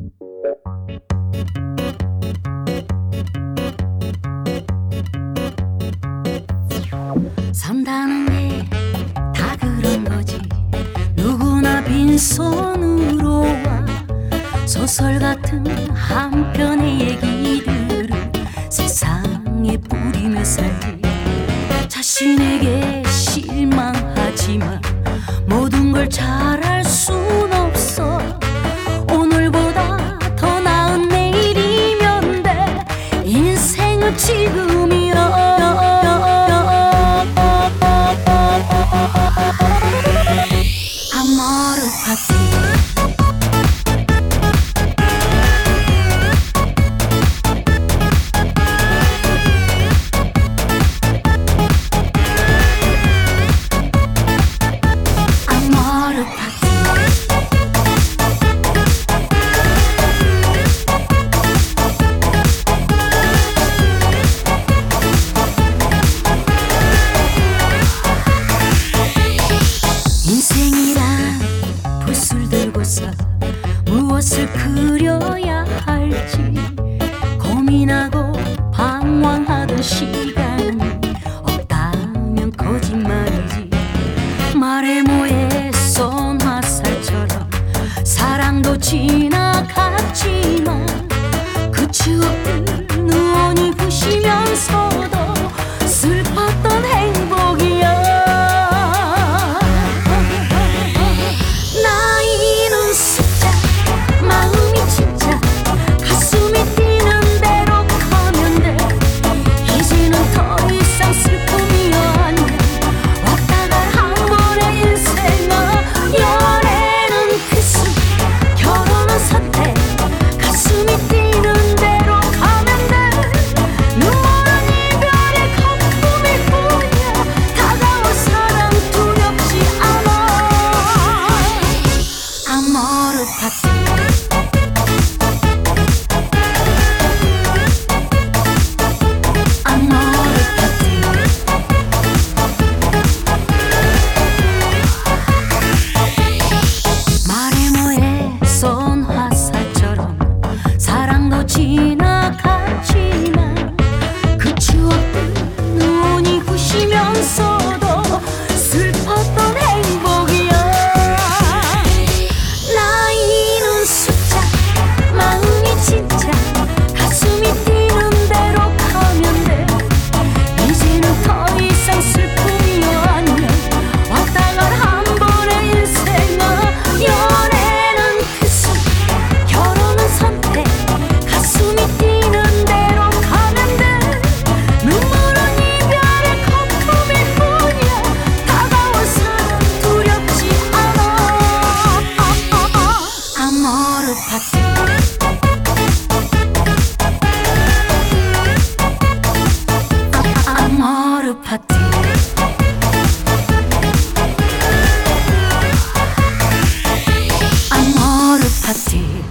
산다는 게 다 그런 거지. 누구나 빈손으로 와. 소설 같은 한 편의 얘기들을 세상에 뿌리며 살지. 자신에게 실망하지만 모든 걸 잘할 순 없어. 오늘보다 더 나은 내일이면 돼. 인생은 지금이야. 아모르 파티. 인생이란 붓을 들고서 무엇을 그려야 할지 고민하고 방황하던 시간은 없다면 거짓말이지. 말에 뭐에 쏜 화살처럼 사랑도 지나갔지만 그 추억들 누원이 부시면서도 슬펐던 행복이야. 나이는 숫자, 마음이 진짜 가슴이 뛰는 대로 가면 돼. 이제는 더 이상 슬픔이 아니야. 왔다가 한 번의 인생아. 연애는 필수, 결혼은 선택. 가슴이 뛰는 대로 가면 돼. 눈물은 이별의 거품일 뿐이야. 다가올 사랑 두렵지 않아. 아모르 파티. 아모르 파티. 말에 뭐에 쏜 화살처럼 사랑도 지나갔지만 그 추억들 눈이 부시면서도 슬펐던 행복이야. 나이는 숫자, 마음이 진짜 가슴이 뛰는 대로 가면 돼. 이제는 더 이상 슬픔이 아니야. 왔다가 한 번의 인생아. 연애는 필수, 결혼은 선택. 가슴이 뛰는 대로 가면 돼. 눈물은 이별의 거품일 뿐이야. 다가올 사랑 두렵지 않아. 아모르 파티. 아모르 파티. 아모르 파티.